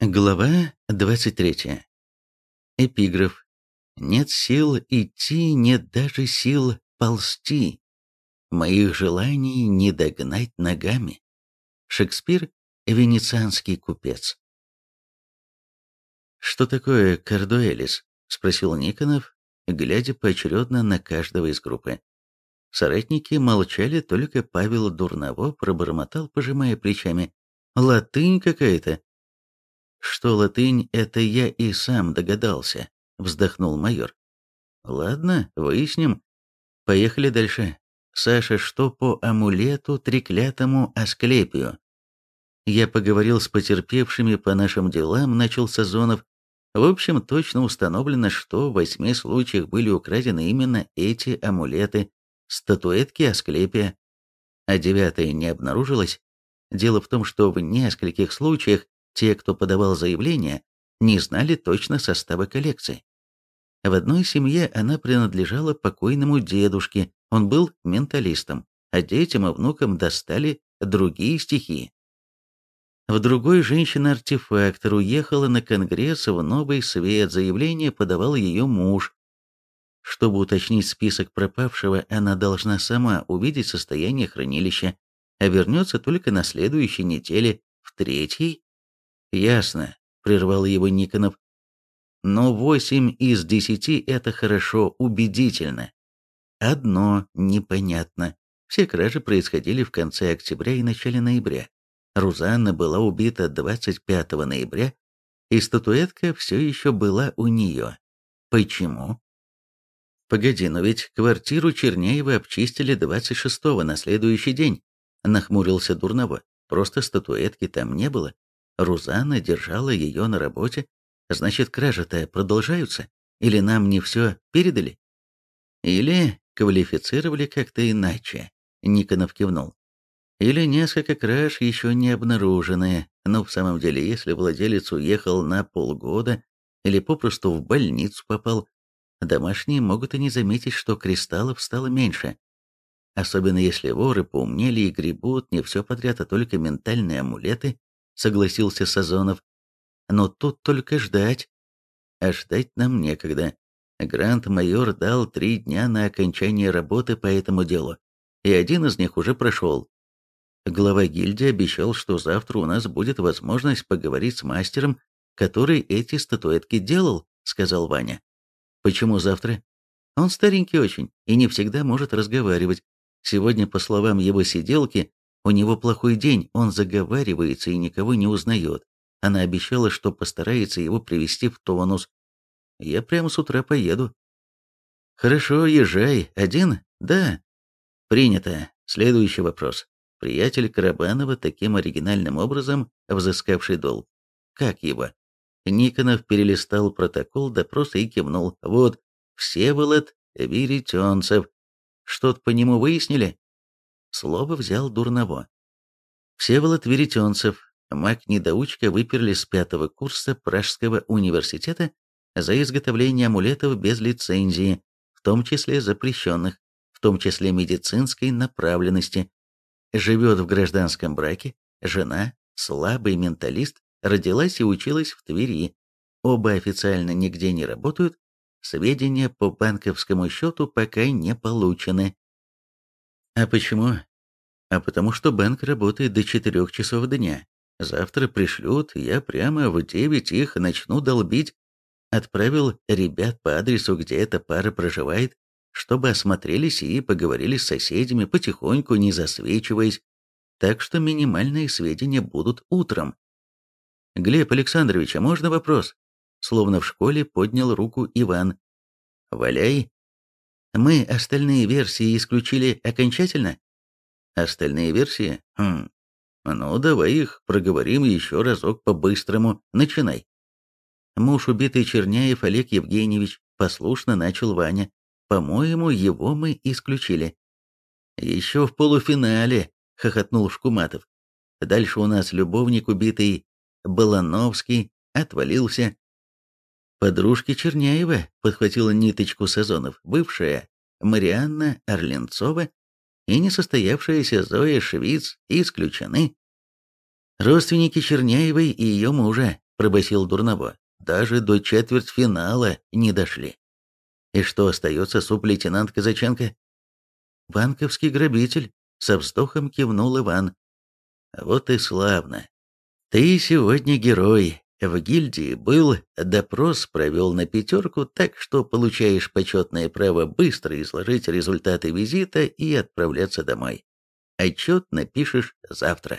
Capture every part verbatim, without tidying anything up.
Глава двадцать третья. Эпиграф. Нет сил идти, нет даже сил ползти. Моих желаний не догнать ногами. Шекспир, венецианский купец. «Что такое Кордуэлис?» — спросил Никонов, глядя поочередно на каждого из группы. Соратники молчали, только Павел Дурново пробормотал, пожимая плечами. «Латынь какая-то». «Что латынь, это я и сам догадался», — вздохнул майор. «Ладно, выясним. Поехали дальше. Саша, что по амулету треклятому Асклепию?» «Я поговорил с потерпевшими по нашим делам», — начал Сазонов. «В общем, точно установлено, что в восьми случаях были украдены именно эти амулеты, статуэтки Асклепия, а девятое не обнаружилось. Дело в том, что в нескольких случаях те, кто подавал заявление, не знали точно состава коллекции. В одной семье она принадлежала покойному дедушке, он был менталистом, а детям и внукам достали другие стихии. В другой женщина-артефактор уехала на конгресс в Новый Свет, заявление подавал ее муж. Чтобы уточнить список пропавшего, она должна сама увидеть состояние хранилища, а вернется только на следующей неделе, в третьей. «Ясно», — прервал его Никонов. «Но восемь из десяти — это хорошо, убедительно. Одно непонятно. Все кражи происходили в конце октября и начале ноября. Рузанна была убита двадцать пятого ноября, и статуэтка все еще была у нее. Почему?» «Погоди, но ведь квартиру Черняева обчистили двадцать шестого, на следующий день», — нахмурился Дурново. «Просто статуэтки там не было. Рузанна держала ее на работе. Значит, кражи-то продолжаются? Или нам не все передали? Или квалифицировали как-то иначе?» Никонов кивнул. «Или несколько краж еще не обнаружены. Но в самом деле, если владелец уехал на полгода или попросту в больницу попал, домашние могут и не заметить, что кристаллов стало меньше. Особенно если воры поумнели и гребут не все подряд, а только ментальные амулеты», — согласился Сазонов. «Но тут только ждать. А ждать нам некогда. Грант-майор дал три дня на окончание работы по этому делу, и один из них уже прошел. Глава гильдии обещал, что завтра у нас будет возможность поговорить с мастером, который эти статуэтки делал», — сказал Ваня. «Почему завтра?» «Он старенький очень и не всегда может разговаривать. Сегодня, по словам его сиделки, у него плохой день, он заговаривается и никого не узнает. Она обещала, что постарается его привести в тонус. Я прямо с утра поеду». «Хорошо, езжай. Один?» «Да». «Принято. Следующий вопрос. Приятель Карабанова, таким оригинальным образом взыскавший долг. Как его?» Никонов перелистал протокол допроса и кивнул. «Вот, Всеволод Веретенцев. Что-то по нему выяснили?» Слово взял Дурново. Всеволод Веретенцев, маг-недоучка, выперли с пятого курса Пражского университета за изготовление амулетов без лицензии, в том числе запрещенных, в том числе медицинской направленности. Живет в гражданском браке, жена, слабый менталист, родилась и училась в Твери. Оба официально нигде не работают, сведения по банковскому счету пока не получены. А почему? А потому что банк работает до четырех часов дня. Завтра пришлют, я прямо в девять их начну долбить. Отправил ребят по адресу, где эта пара проживает, чтобы осмотрелись и поговорили с соседями, потихоньку, не засвечиваясь. Так что минимальные сведения будут утром. «Глеб Александрович, а можно вопрос?» Словно в школе поднял руку Иван. «Валяй». «Мы остальные версии исключили окончательно?» «Остальные версии? Хм. Ну, давай их проговорим еще разок по-быстрому. Начинай». «Муж убитый Черняев Олег Евгеньевич», послушно начал Ваня. «По-моему, его мы исключили». «Еще в полуфинале», — хохотнул Шкуматов. «Дальше у нас любовник убитый Балановский отвалился». «Подружки Черняева», — подхватила ниточку Сазонов, бывшая Марианна Орленцова и несостоявшаяся Зоя Швиц исключены. «Родственники Черняевой и ее мужа», пробасил Дурново. «Даже до четвертьфинала не дошли». «И что остается, сублейтенант Казаченко?» «Банковский грабитель», — со вздохом кивнул Иван. «Вот и славно. Ты сегодня герой. В гильдии был, допрос провел на пятерку, так что получаешь почетное право быстро изложить результаты визита и отправляться домой. Отчет напишешь завтра».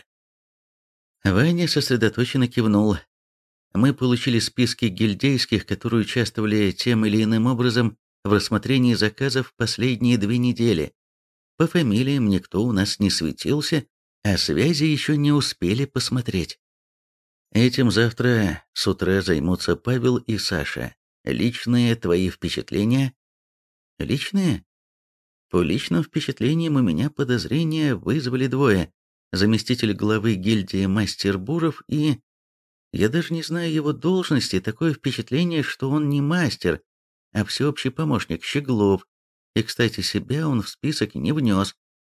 Ваня сосредоточенно кивнул. Мы получили списки гильдейских, которые участвовали тем или иным образом в рассмотрении заказов последние две недели. По фамилиям никто у нас не светился, а связи еще не успели посмотреть. Этим завтра с утра займутся Павел и Саша. Личные твои впечатления? Личные? По личным впечатлениям у меня подозрения вызвали двое. Заместитель главы гильдии мастер Буров и... Я даже не знаю его должности, такое впечатление, что он не мастер, а всеобщий помощник Щеглов. И, кстати, себя он в список не внес.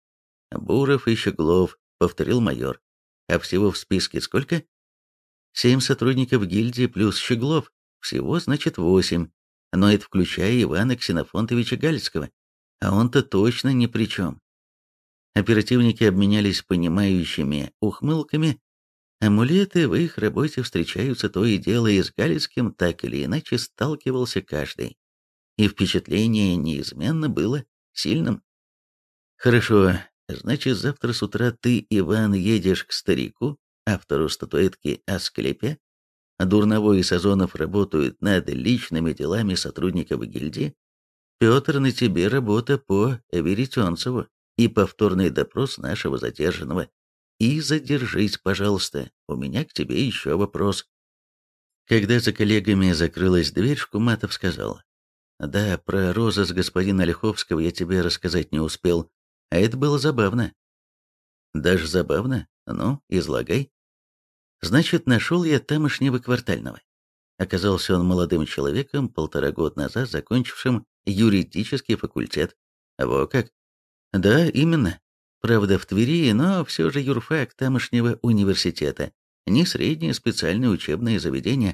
«Буров и Щеглов», — повторил майор. «А всего в списке сколько?» «Семь сотрудников гильдии плюс Щеглов. Всего, значит, восемь. Но это включая Ивана Ксенофонтовича Гальского. А он-то точно ни при чем». Оперативники обменялись понимающими ухмылками. Амулеты в их работе встречаются то и дело, и с Галицким так или иначе сталкивался каждый. И впечатление неизменно было сильным. «Хорошо, значит, завтра с утра ты, Иван, едешь к старику, автору статуэтки Асклепия. Дурново и Сазонов работают над личными делами сотрудников гильдии. Петр, на тебе работа по Веретенцеву и повторный допрос нашего задержанного. И задержись, пожалуйста, у меня к тебе еще вопрос». Когда за коллегами закрылась дверь, Шкуматов сказал: «Да, про розыск господина Ольховского я тебе рассказать не успел, а это было забавно». «Даже забавно? Ну, излагай». «Значит, нашел я тамошнего квартального. Оказался он молодым человеком, полтора года назад закончившим юридический факультет. Во как? Да, именно. Правда, в Твери, но все же юрфак тамошнего университета. Не среднее специальное учебное заведение.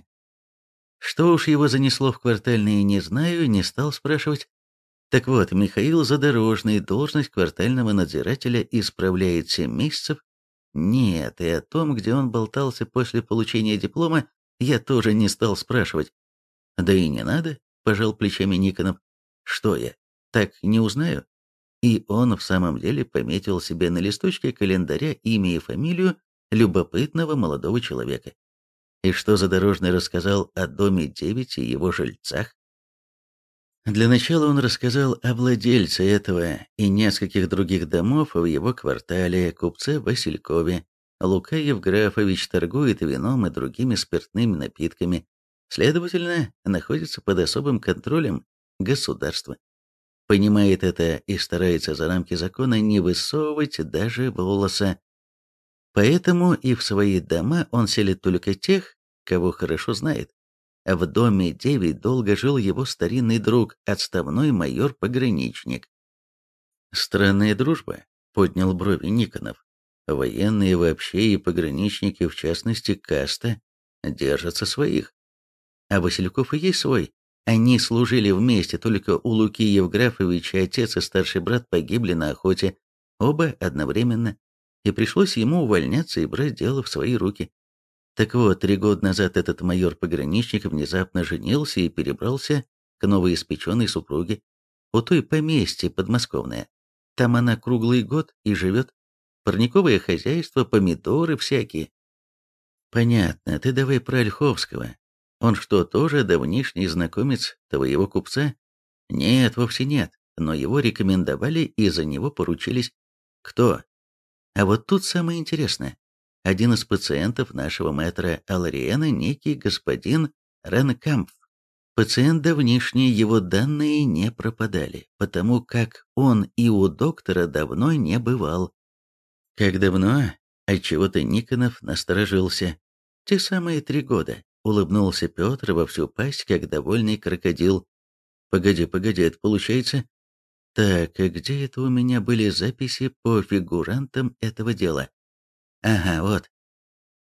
Что уж его занесло в квартальные, не знаю, не стал спрашивать. Так вот, Михаил Задорожный должность квартального надзирателя исправляет семь месяцев. Нет, и о том, где он болтался после получения диплома, я тоже не стал спрашивать. Да и не надо, пожал плечами Никонов. Что я, так не узнаю? И он в самом деле пометил себе на листочке календаря имя и фамилию любопытного молодого человека. И что Задорожный рассказал о доме девять и его жильцах? Для начала он рассказал о владельце этого и нескольких других домов в его квартале, купце Василькове. Лука Евграфович торгует вином и другими спиртными напитками, следовательно, находится под особым контролем государства. Понимает это и старается за рамки закона не высовывать даже волоса. Поэтому и в свои дома он селит только тех, кого хорошо знает. В доме девять долго жил его старинный друг, отставной майор-пограничник. «Странная дружба», — поднял брови Никонов. «Военные вообще и пограничники, в частности, каста, держатся своих. А Васильков и есть свой. Они служили вместе, только у Луки Евграфовича отец и старший брат погибли на охоте, оба одновременно, и пришлось ему увольняться и брать дело в свои руки. Так вот, три года назад этот майор-пограничник внезапно женился и перебрался к новоиспеченной супруге. У той поместье подмосковное. Там она круглый год и живет. Парниковое хозяйство, помидоры всякие. Понятно, ты давай про Ольховского. Он что, тоже давнишний знакомец твоего купца? Нет, вовсе нет, но его рекомендовали и за него поручились. Кто? А вот тут самое интересное. Один из пациентов нашего мэтра Алариена, некий господин Ренкампф. Пациент давнишний, его данные не пропадали, потому как он и у доктора давно не бывал. Как давно? Отчего-то Никонов насторожился. Те самые три года, улыбнулся Петр во всю пасть, как довольный крокодил. Погоди, погоди, это получается... Так, а где это у меня были записи по фигурантам этого дела? Ага, вот.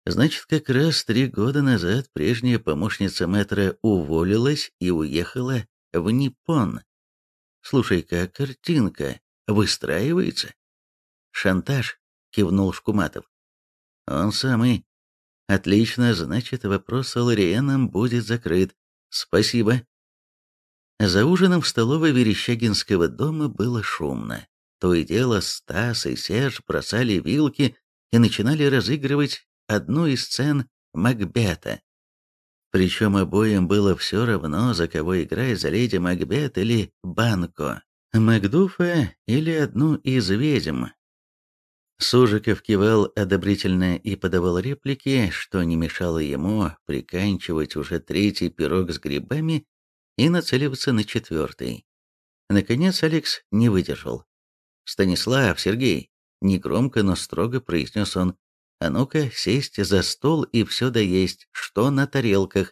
Значит, как раз три года назад прежняя помощница мэтра уволилась и уехала в Ниппон. Слушай-ка, картинка выстраивается. Шантаж, кивнул Шкуматов. Он самый. Отлично, значит, вопрос с Алариеном будет закрыт. Спасибо. За ужином в столовой Верещагинского дома было шумно. То и дело Стас и Серж бросали вилки и начинали разыгрывать одну из сцен Макбета. Причем обоим было все равно, за кого играть, за леди Макбет или Банко, Макдуфа или одну из ведьм. Сужиков кивал одобрительно и подавал реплики, что не мешало ему приканчивать уже третий пирог с грибами и нацеливаться на четвертый. Наконец Алекс не выдержал. «Станислав, Сергей!» — негромко, но строго произнес он. «А ну-ка, сесть за стол и все доесть, что на тарелках».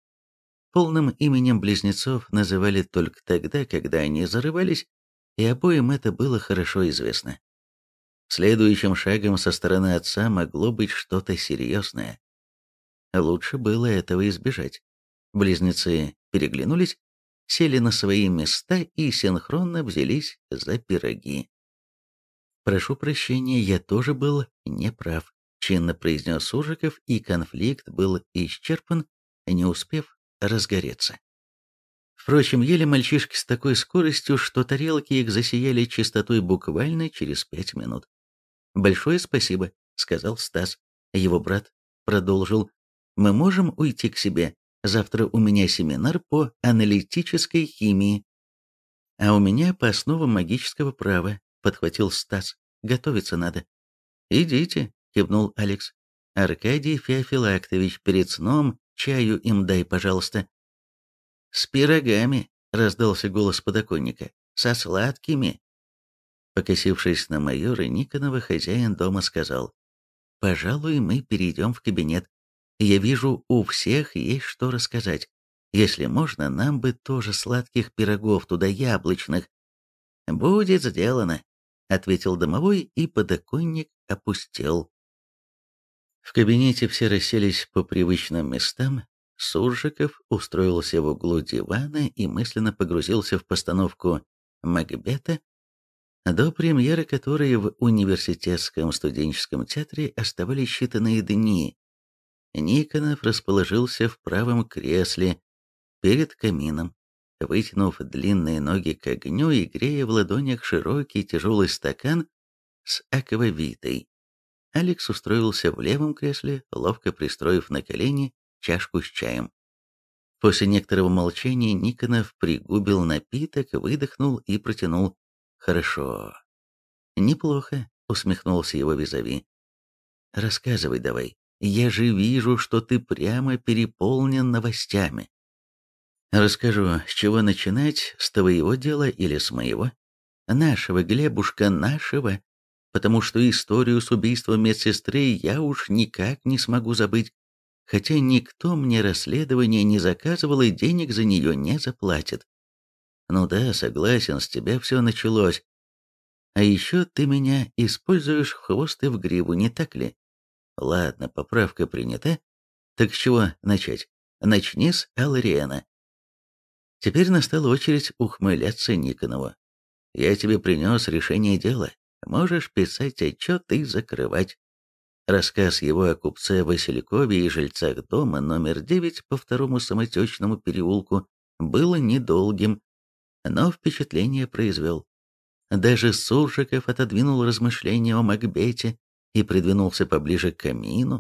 Полным именем близнецов называли только тогда, когда они зарывались, и обоим это было хорошо известно. Следующим шагом со стороны отца могло быть что-то серьезное. Лучше было этого избежать. Близнецы переглянулись, сели на свои места и синхронно взялись за пироги. «Прошу прощения, я тоже был неправ», — чинно произнес Сужиков, и конфликт был исчерпан, не успев разгореться. Впрочем, ели мальчишки с такой скоростью, что тарелки их засияли чистотой буквально через пять минут. «Большое спасибо», — сказал Стас. Его брат продолжил. «Мы можем уйти к себе? Завтра у меня семинар по аналитической химии». «А у меня по основам магического права», — подхватил Стас. «Готовиться надо». «Идите», — кивнул Алекс. «Аркадий Феофилактович, перед сном чаю им дай, пожалуйста». «С пирогами», — раздался голос подоконника. «Со сладкими». Покосившись на майора Никонова, хозяин дома сказал: «Пожалуй, мы перейдем в кабинет. Я вижу, у всех есть что рассказать. Если можно, нам бы тоже сладких пирогов, туда яблочных». «Будет сделано», — ответил домовой, и подоконник опустел. В кабинете все расселись по привычным местам. Суржиков устроился в углу дивана и мысленно погрузился в постановку Макбета, до премьеры которой в университетском студенческом театре оставались считанные дни. Никонов расположился в правом кресле перед камином, вытянув длинные ноги к огню и грея в ладонях широкий тяжелый стакан с аквавитой. Алекс устроился в левом кресле, ловко пристроив на колени чашку с чаем. После некоторого молчания Никонов пригубил напиток, выдохнул и протянул. «Хорошо». «Неплохо», — усмехнулся его визави. «Рассказывай давай. Я же вижу, что ты прямо переполнен новостями». «Расскажу, с чего начинать, с твоего дела или с моего?» «Нашего, Глебушка, нашего, потому что историю с убийством медсестры я уж никак не смогу забыть, хотя никто мне расследование не заказывал и денег за нее не заплатит. Ну да, согласен, с тебя все началось. А еще ты меня используешь в хвост и в гриву, не так ли? Ладно, поправка принята. Так с чего начать? Начни с Алариэна». Теперь настала очередь ухмыляться Никонову. «Я тебе принес решение дела. Можешь писать отчет и закрывать». Рассказ его о купце Василькове и жильцах дома номер девять по второму самотечному переулку был недолгим, но впечатление произвел. Даже Суржиков отодвинул размышления о Макбете и придвинулся поближе к камину.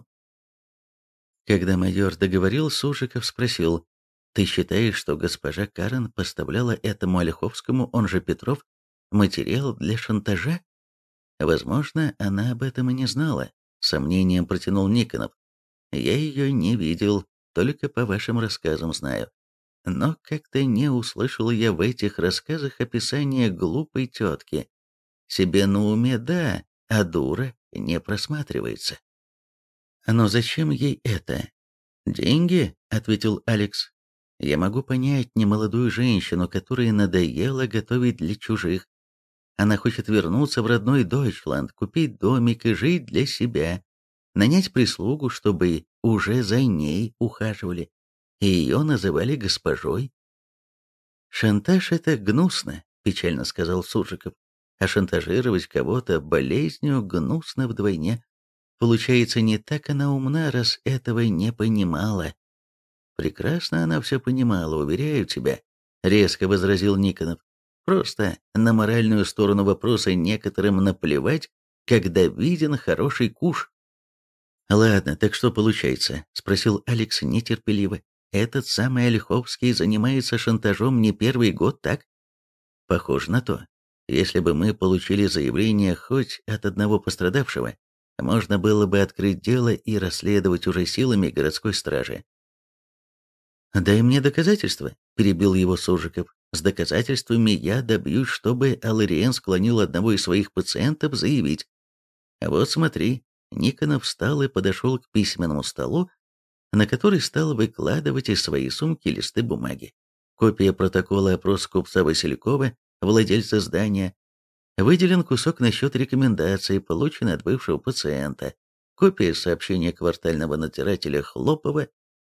Когда майор договорил, Суржиков спросил: «Ты считаешь, что госпожа Карен поставляла этому Ольховскому, он же Петров, материал для шантажа?» «Возможно, она об этом и не знала», — с сомнением протянул Никонов. «Я ее не видел, только по вашим рассказам знаю. Но как-то не услышал я в этих рассказах описания глупой тетки. Себе на уме да, а дура не просматривается». «Но зачем ей это?» «Деньги», — ответил Алекс. «Я могу понять немолодую женщину, которой надоело готовить для чужих. Она хочет вернуться в родной Дойчланд, купить домик и жить для себя. нанять прислугу, чтобы уже за ней ухаживали, и ее называли госпожой. «Шантаж — это гнусно», — печально сказал Суржиков. «А шантажировать кого-то болезнью гнусно вдвойне. Получается, не так она умна, раз этого не понимала». «Прекрасно она все понимала, уверяю тебя», — резко возразил Никонов. «Просто на моральную сторону вопроса некоторым наплевать, когда виден хороший куш». «Ладно, так что получается?» — спросил Алекс нетерпеливо. «Этот самый Ольховский занимается шантажом не первый год, так?» «Похоже на то. Если бы мы получили заявление хоть от одного пострадавшего, можно было бы открыть дело и расследовать уже силами городской стражи». «Дай мне доказательства», — перебил его Суржиков. «С доказательствами я добьюсь, чтобы Алариен склонил одного из своих пациентов заявить. Вот смотри». Никонов встал и подошел к письменному столу, на который стал выкладывать из своей сумки листы бумаги. Копия протокола опроса купца Василькова, владельца здания. Выделен кусок насчет рекомендаций, полученный от бывшего пациента. Копия сообщения квартального надзирателя Хлопова.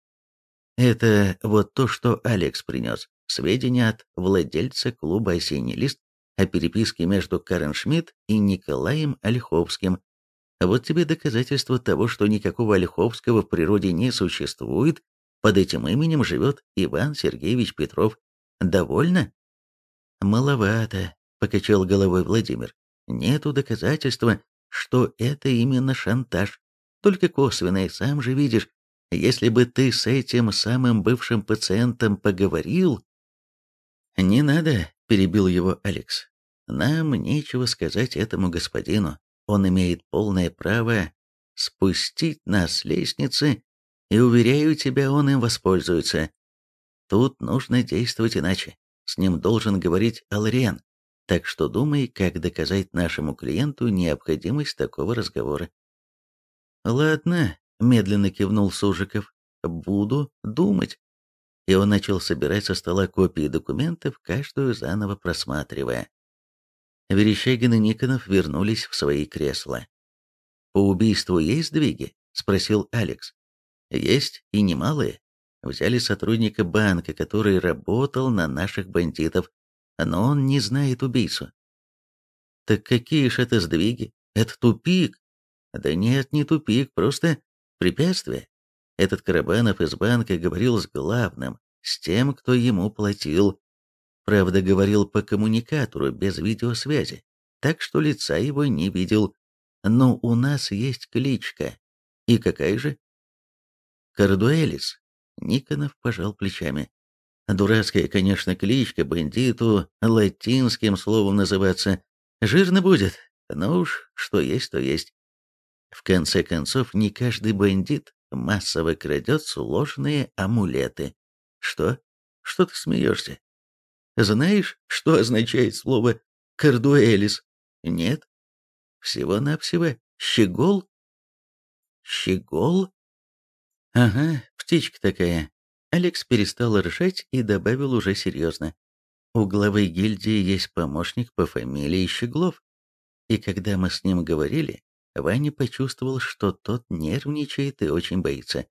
Это вот то, что Алекс принес. Сведения от владельца клуба «Осенний лист» о переписке между Карен Шмидт и Николаем Ольховским. Вот тебе доказательство того, что никакого Ольховского в природе не существует. Под этим именем живет Иван Сергеевич Петров. Довольно? Маловато, покачал головой Владимир. Нету доказательства, что это именно шантаж. Только косвенное, сам же видишь. Если бы ты с этим самым бывшим пациентом поговорил... Не надо, перебил его Алекс. Нам нечего сказать этому господину. Он имеет полное право спустить нас с лестницы, и, уверяю тебя, он им воспользуется. Тут нужно действовать иначе. С ним должен говорить Алариен. Так что думай, как доказать нашему клиенту необходимость такого разговора. Ладно, медленно кивнул Сужиков. Буду думать. И он начал собирать со стола копии документов, каждую заново просматривая. Верещагин и Никонов вернулись в свои кресла. «По убийству есть сдвиги?» — спросил Алекс. «Есть, и немалые. Взяли сотрудника банка, который работал на наших бандитов, но он не знает убийцу». «Так какие ж это сдвиги? Это тупик!» «Да нет, не тупик, просто препятствие. Этот Карабанов из банка говорил с главным, с тем, кто ему платил. Правда, говорил по коммуникатору, без видеосвязи, так что лица его не видел. Но у нас есть кличка. И какая же? Кардуэлис. Никонов пожал плечами. Дурацкая, конечно, кличка, бандиту латинским словом называться. Жирно будет, но уж что есть, то есть. В конце концов, не каждый бандит массово крадет сложные амулеты. Что? Что ты смеешься? Знаешь, что означает слово «кардуэлис»? Нет? Всего-навсего щегол? Щегол? Ага, птичка такая. Алекс перестал ржать и добавил уже серьезно. У главы гильдии есть помощник по фамилии Щеглов. И когда мы с ним говорили, Ваня почувствовал, что тот нервничает и очень боится.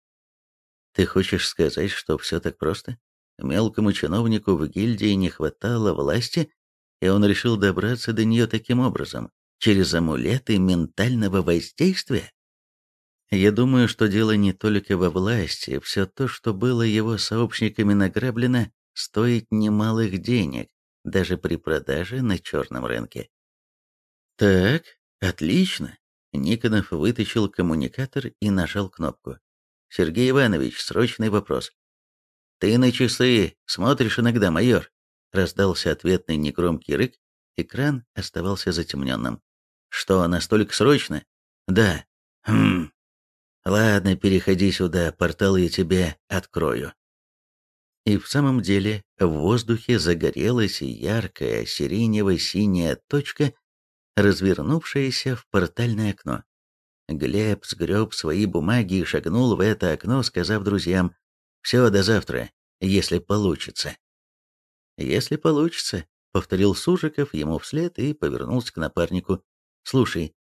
Ты хочешь сказать, что все так просто? Мелкому чиновнику в гильдии не хватало власти, и он решил добраться до нее таким образом, через амулеты ментального воздействия? Я думаю, что дело не только во власти, все то, что было его сообщниками награблено, стоит немалых денег, даже при продаже на черном рынке. Так, отлично. Никонов вытащил коммуникатор и нажал кнопку. Сергей Иванович, срочный вопрос. «Ты на часы смотришь иногда, майор?» Раздался ответный негромкий рык, экран оставался затемненным. «Что, настолько срочно?» «Да». «Хм. Ладно, переходи сюда, портал я тебе открою». И в самом деле в воздухе загорелась яркая сиренево-синяя точка, развернувшаяся в портальное окно. Глеб сгреб свои бумаги и шагнул в это окно, сказав друзьям: «Все, до завтра, если получится». «Если получится», — повторил Сужиков ему вслед и повернулся к напарнику. «Слушай,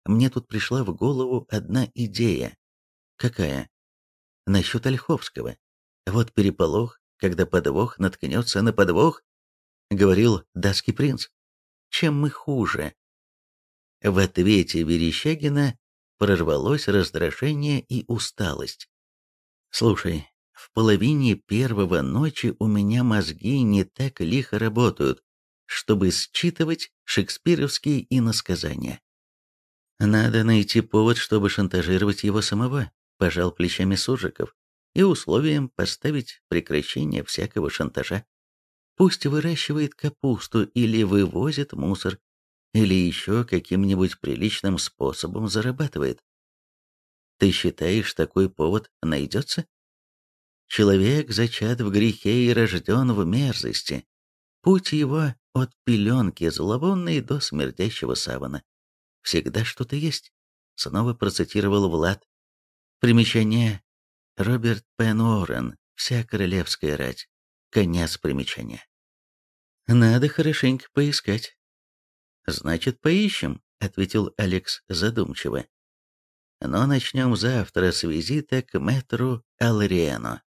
мне тут пришла в голову одна идея. Какая? Насчет Ольховского. Вот переполох, когда подвох наткнется на подвох, говорил датский принц. Чем мы хуже? В ответе Верещагина прорвалось раздражение и усталость. Слушай, в половине первого ночи у меня мозги не так лихо работают, чтобы считывать шекспировские иносказания. Надо найти повод, чтобы шантажировать его самого, пожал плечами Суржиков, и условием поставить прекращение всякого шантажа. Пусть выращивает капусту или вывозит мусор, или еще каким-нибудь приличным способом зарабатывает. Ты считаешь, такой повод найдется? Человек зачат в грехе и рожден в мерзости. Путь его от пеленки зловонной до смердящего савана. Всегда что-то есть. Снова процитировал Влад. Примечание. Роберт Пен Уоррен. Вся королевская рать. Конец примечания. Надо хорошенько поискать. Значит, поищем, ответил Алекс задумчиво. Но начнем завтра с визита к мэтру Алриэно.